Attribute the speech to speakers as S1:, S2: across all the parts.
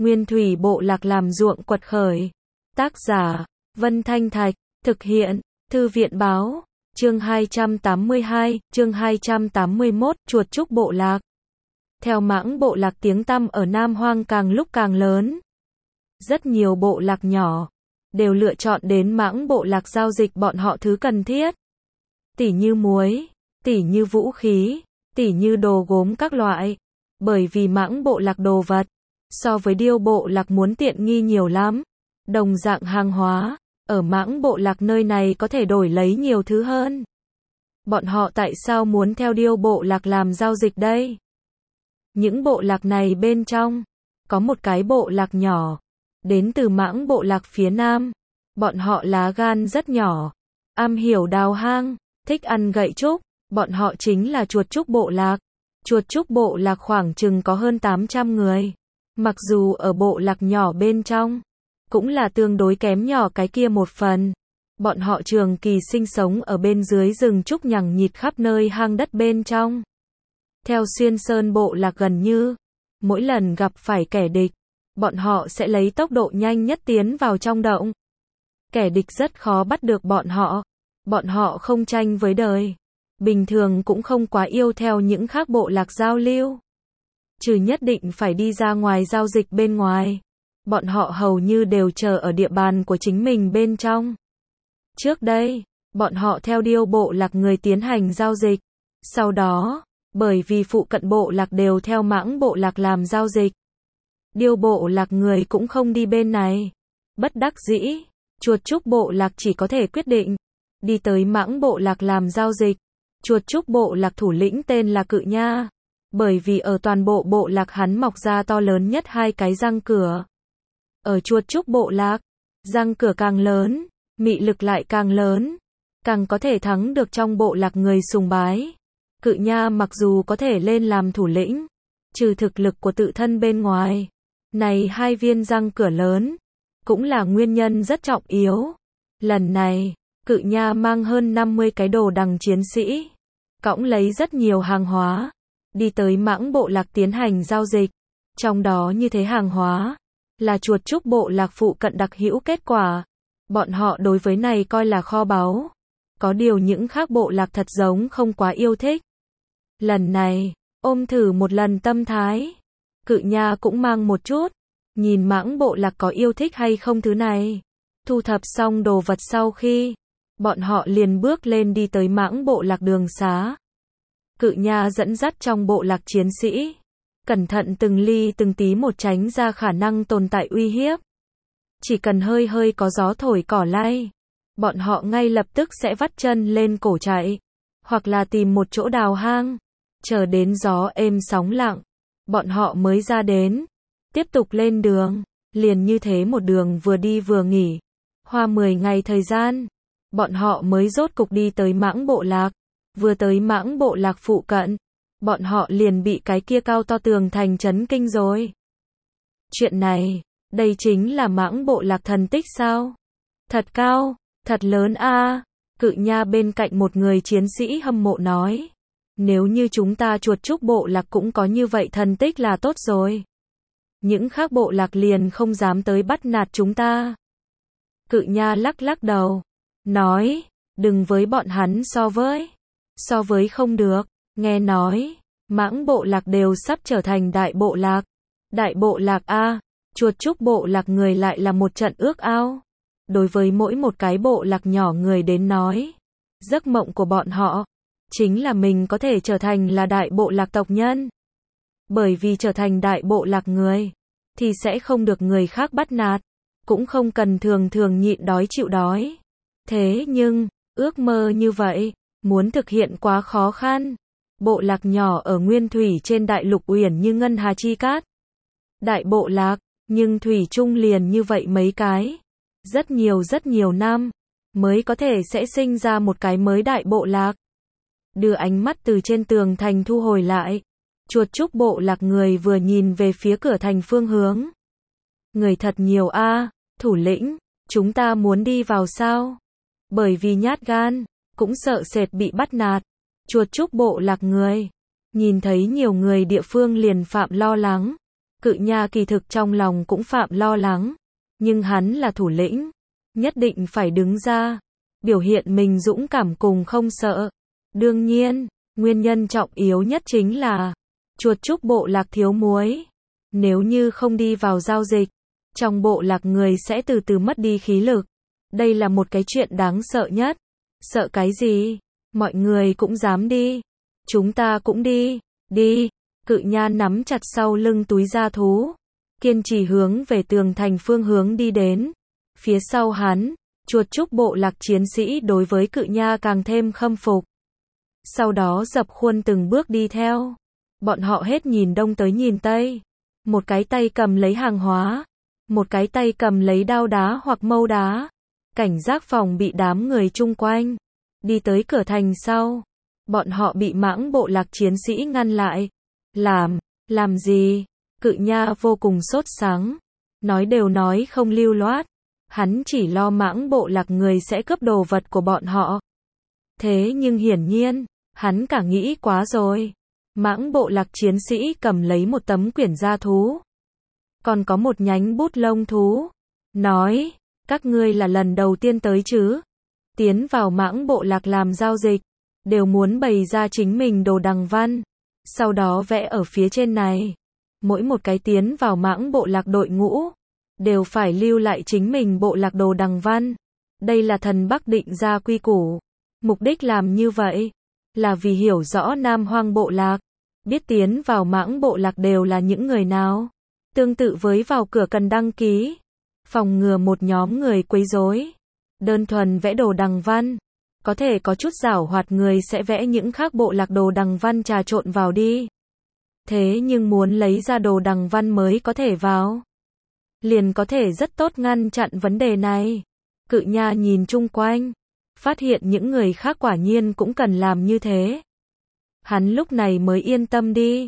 S1: Nguyên thủy bộ lạc làm ruộng quật khởi. Tác giả, Vân Thanh Thạch, thực hiện, Thư viện báo, chương 282, chương 281, chuột trúc bộ lạc. Theo mãng bộ lạc tiếng tăm ở Nam Hoang càng lúc càng lớn. Rất nhiều bộ lạc nhỏ, đều lựa chọn đến mãng bộ lạc giao dịch bọn họ thứ cần thiết. Tỉ như muối, tỉ như vũ khí, tỉ như đồ gốm các loại. Bởi vì mãng bộ lạc đồ vật, so với điêu bộ lạc muốn tiện nghi nhiều lắm. Đồng dạng hàng hóa, ở mãng bộ lạc nơi này có thể đổi lấy nhiều thứ hơn. Bọn họ tại sao muốn theo điêu bộ lạc làm giao dịch đây? Những bộ lạc này bên trong, có một cái bộ lạc nhỏ, đến từ mãng bộ lạc phía Nam. Bọn họ lá gan rất nhỏ, am hiểu đào hang, thích ăn gậy trúc. Bọn họ chính là chuột trúc bộ lạc. Chuột trúc bộ lạc khoảng chừng có hơn 800 người. Mặc dù ở bộ lạc nhỏ bên trong, cũng là tương đối kém nhỏ cái kia một phần. Bọn họ trường kỳ sinh sống ở bên dưới rừng trúc nhằng nhịt khắp nơi hang đất bên trong. Theo xuyên sơn bộ lạc gần như, mỗi lần gặp phải kẻ địch, bọn họ sẽ lấy tốc độ nhanh nhất tiến vào trong động. Kẻ địch rất khó bắt được bọn họ. Bọn họ không tranh với đời. Bình thường cũng không quá yêu theo những khác bộ lạc giao lưu. Trừ nhất định phải đi ra ngoài giao dịch bên ngoài. Bọn họ hầu như đều chờ ở địa bàn của chính mình bên trong. Trước đây, bọn họ theo điêu bộ lạc người tiến hành giao dịch. Sau đó, bởi vì phụ cận bộ lạc đều theo mãng bộ lạc làm giao dịch, điêu bộ lạc người cũng không đi bên này. Bất đắc dĩ, chuột trúc bộ lạc chỉ có thể quyết định đi tới mãng bộ lạc làm giao dịch. Chuột trúc bộ lạc thủ lĩnh tên là Cự Nha. Bởi vì ở toàn bộ bộ lạc hắn mọc ra to lớn nhất hai cái răng cửa. Ở chuột trúc bộ lạc, răng cửa càng lớn, mị lực lại càng lớn, càng có thể thắng được trong bộ lạc người sùng bái. Cự Nha mặc dù có thể lên làm thủ lĩnh, trừ thực lực của tự thân bên ngoài, này hai viên răng cửa lớn, cũng là nguyên nhân rất trọng yếu. Lần này, Cự Nha mang hơn 50 cái đồ đằng chiến sĩ, cõng lấy rất nhiều hàng hóa, đi tới mãng bộ lạc tiến hành giao dịch. Trong đó như thế hàng hóa, là chuột trúc bộ lạc phụ cận đặc hữu kết quả. Bọn họ đối với này coi là kho báu. Có điều những khác bộ lạc thật giống không quá yêu thích. Lần này, ôm thử một lần tâm thái. Cự Nha cũng mang một chút. Nhìn mãng bộ lạc có yêu thích hay không thứ này. Thu thập xong đồ vật sau khi, bọn họ liền bước lên đi tới mãng bộ lạc đường xá. Cự Nha dẫn dắt trong bộ lạc chiến sĩ, cẩn thận từng ly từng tí một tránh ra khả năng tồn tại uy hiếp. Chỉ cần hơi hơi có gió thổi cỏ lay, bọn họ ngay lập tức sẽ vắt chân lên cổ chạy, hoặc là tìm một chỗ đào hang, chờ đến gió êm sóng lặng, bọn họ mới ra đến, tiếp tục lên đường. Liền như thế một đường vừa đi vừa nghỉ, hoa 10 ngày thời gian, bọn họ mới rốt cục đi tới mãng bộ lạc. Vừa tới mãng bộ lạc phụ cận, bọn họ liền bị cái kia cao to tường thành chấn kinh rồi. Chuyện này, đây chính là mãng bộ lạc thần tích sao? Thật cao, thật lớn a. Cự Nha bên cạnh một người chiến sĩ hâm mộ nói. Nếu như chúng ta chuột trúc bộ lạc cũng có như vậy thần tích là tốt rồi. Những khác bộ lạc liền không dám tới bắt nạt chúng ta. Cự Nha lắc lắc đầu, nói, đừng với bọn hắn so với không được. Nghe nói, mãng bộ lạc đều sắp trở thành đại bộ lạc. Đại bộ lạc a, chuột trúc bộ lạc người lại là một trận ước ao. Đối với mỗi một cái bộ lạc nhỏ người đến nói, giấc mộng của bọn họ chính là mình có thể trở thành là đại bộ lạc tộc nhân. Bởi vì trở thành đại bộ lạc người thì sẽ không được người khác bắt nạt, cũng không cần thường thường nhịn đói chịu đói. Thế nhưng, ước mơ như vậy muốn thực hiện quá khó khăn. Bộ lạc nhỏ ở nguyên thủy trên đại lục uyển như ngân hà chi cát. Đại bộ lạc, nhưng thủy chung liền như vậy mấy cái. Rất nhiều năm, mới có thể sẽ sinh ra một cái mới đại bộ lạc. Đưa ánh mắt từ trên tường thành thu hồi lại. Chuột trúc bộ lạc người vừa nhìn về phía cửa thành phương hướng. Người thật nhiều a, thủ lĩnh, chúng ta muốn đi vào sao? Bởi vì nhát gan, cũng sợ sệt bị bắt nạt. Chuột trúc bộ lạc người, nhìn thấy nhiều người địa phương liền phạm lo lắng. Cự Nha kỳ thực trong lòng cũng phạm lo lắng, nhưng hắn là thủ lĩnh, nhất định phải đứng ra, biểu hiện mình dũng cảm cùng không sợ. Đương nhiên, nguyên nhân trọng yếu nhất chính là chuột trúc bộ lạc thiếu muối. Nếu như không đi vào giao dịch, trong bộ lạc người sẽ từ từ mất đi khí lực. Đây là một cái chuyện đáng sợ nhất. Sợ cái gì? Mọi người cũng dám đi. Chúng ta cũng đi. Đi. Cự Nha nắm chặt sau lưng túi da thú, kiên trì hướng về tường thành phương hướng đi đến. Phía sau hắn, chuột trúc bộ lạc chiến sĩ đối với Cự Nha càng thêm khâm phục. Sau đó dập khuôn từng bước đi theo. Bọn họ hết nhìn đông tới nhìn tây. Một cái tay cầm lấy hàng hóa, một cái tay cầm lấy đao đá hoặc mâu đá. Cảnh giác phòng bị đám người chung quanh. Đi tới cửa thành sau, bọn họ bị mãng bộ lạc chiến sĩ ngăn lại. Làm gì? Cự Nha vô cùng sốt sắng. Nói đều nói không lưu loát. Hắn chỉ lo mãng bộ lạc người sẽ cướp đồ vật của bọn họ. Thế nhưng hiển nhiên, hắn cả nghĩ quá rồi. Mãng bộ lạc chiến sĩ cầm lấy một tấm quyển da thú. Còn có một nhánh bút lông thú. Nói, các ngươi là lần đầu tiên tới chứ? Tiến vào mãng bộ lạc làm giao dịch, đều muốn bày ra chính mình đồ đằng văn. Sau đó vẽ ở phía trên này. Mỗi một cái tiến vào mãng bộ lạc đội ngũ, đều phải lưu lại chính mình bộ lạc đồ đằng văn. Đây là thần Bắc định ra quy củ. Mục đích làm như vậy, là vì hiểu rõ Nam Hoang bộ lạc, biết tiến vào mãng bộ lạc đều là những người nào. Tương tự với vào cửa cần đăng ký, phòng ngừa một nhóm người quấy rối. Đơn thuần vẽ đồ đằng văn, có thể có chút giảo hoạt người sẽ vẽ những khác bộ lạc đồ đằng văn trà trộn vào đi. Thế nhưng muốn lấy ra đồ đằng văn mới có thể vào, liền có thể rất tốt ngăn chặn vấn đề này. Cự Nha nhìn chung quanh, phát hiện những người khác quả nhiên cũng cần làm như thế. Hắn lúc này mới yên tâm đi.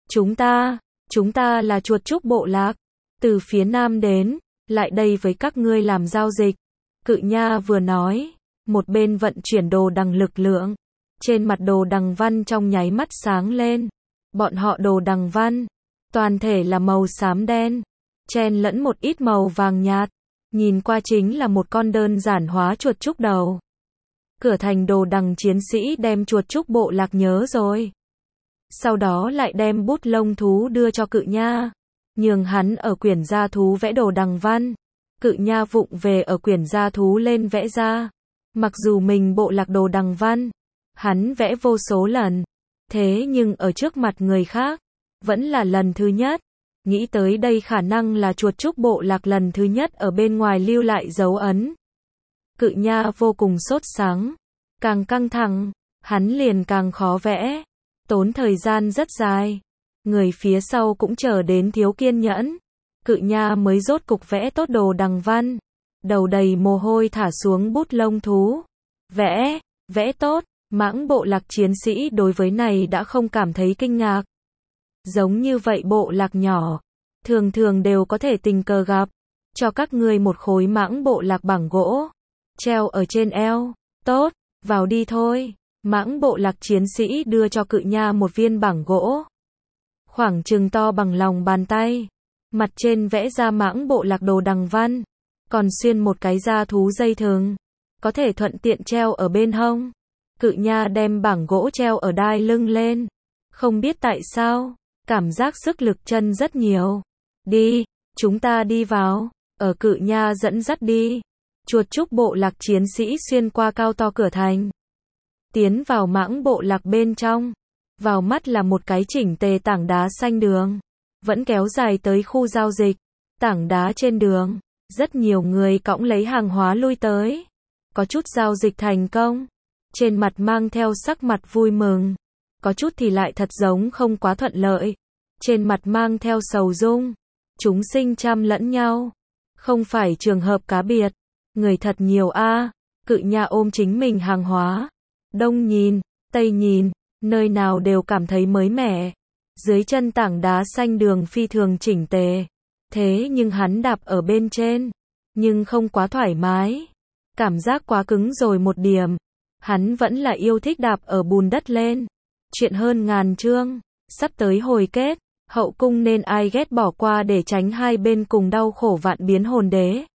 S1: Chúng ta là chuột trúc bộ lạc, từ phía nam đến, lại đây với các ngươi làm giao dịch. Cự Nha vừa nói, một bên vận chuyển đồ đằng lực lượng. Trên mặt đồ đằng văn trong nháy mắt sáng lên. Bọn họ đồ đằng văn, toàn thể là màu xám đen, chen lẫn một ít màu vàng nhạt. Nhìn qua chính là một con đơn giản hóa chuột trúc đầu. Cửa thành đồ đằng chiến sĩ đem chuột trúc bộ lạc nhớ rồi. Sau đó lại đem bút lông thú đưa cho Cự Nha, nhường hắn ở quyển da thú vẽ đồ đằng văn. Cự Nha vụng về ở quyển da thú lên vẽ ra. Mặc dù mình bộ lạc đồ đằng văn, hắn vẽ vô số lần, thế nhưng ở trước mặt người khác, vẫn là lần thứ nhất. Nghĩ tới đây khả năng là chuột trúc bộ lạc lần thứ nhất ở bên ngoài lưu lại dấu ấn. Cự Nha vô cùng sốt sắng, càng căng thẳng, hắn liền càng khó vẽ, tốn thời gian rất dài. Người phía sau cũng chờ đến thiếu kiên nhẫn. Cự Nha mới rốt cục vẽ tốt đồ đằng văn, đầu đầy mồ hôi thả xuống bút lông thú. Vẽ tốt, mãng bộ lạc chiến sĩ đối với này đã không cảm thấy kinh ngạc. Giống như vậy bộ lạc nhỏ, thường thường đều có thể tình cờ gặp. Cho các ngươi một khối mãng bộ lạc bảng gỗ, treo ở trên eo. Tốt, vào đi thôi. Mãng bộ lạc chiến sĩ đưa cho Cự Nha một viên bảng gỗ, khoảng chừng to bằng lòng bàn tay. Mặt trên vẽ ra mãng bộ lạc đồ đằng văn, còn xuyên một cái da thú dây thừng, có thể thuận tiện treo ở bên hông. Cự Nha đem bảng gỗ treo ở đai lưng lên. Không biết tại sao, cảm giác sức lực chân rất nhiều. Đi, chúng ta đi vào. Ở Cự Nha dẫn dắt đi, chuột trúc bộ lạc chiến sĩ xuyên qua cao to cửa thành, tiến vào mãng bộ lạc bên trong. Vào mắt là một cái chỉnh tề tảng đá xanh đường, vẫn kéo dài tới khu giao dịch. Tảng đá trên đường, rất nhiều người cõng lấy hàng hóa lui tới. Có chút giao dịch thành công, trên mặt mang theo sắc mặt vui mừng. Có chút thì lại thật giống không quá thuận lợi, trên mặt mang theo sầu dung. Chúng sinh chăm lẫn nhau, không phải trường hợp cá biệt. Người thật nhiều a. Cự Nha ôm chính mình hàng hóa, đông nhìn, tây nhìn, nơi nào đều cảm thấy mới mẻ. Dưới chân tảng đá xanh đường phi thường chỉnh tề, thế nhưng hắn đạp ở bên trên, nhưng không quá thoải mái. Cảm giác quá cứng rồi một điểm. Hắn vẫn là yêu thích đạp ở bùn đất lên. Chuyện hơn ngàn chương, sắp tới hồi kết. Hậu cung nên ai ghét bỏ qua để tránh hai bên cùng đau khổ vạn biến hồn đế.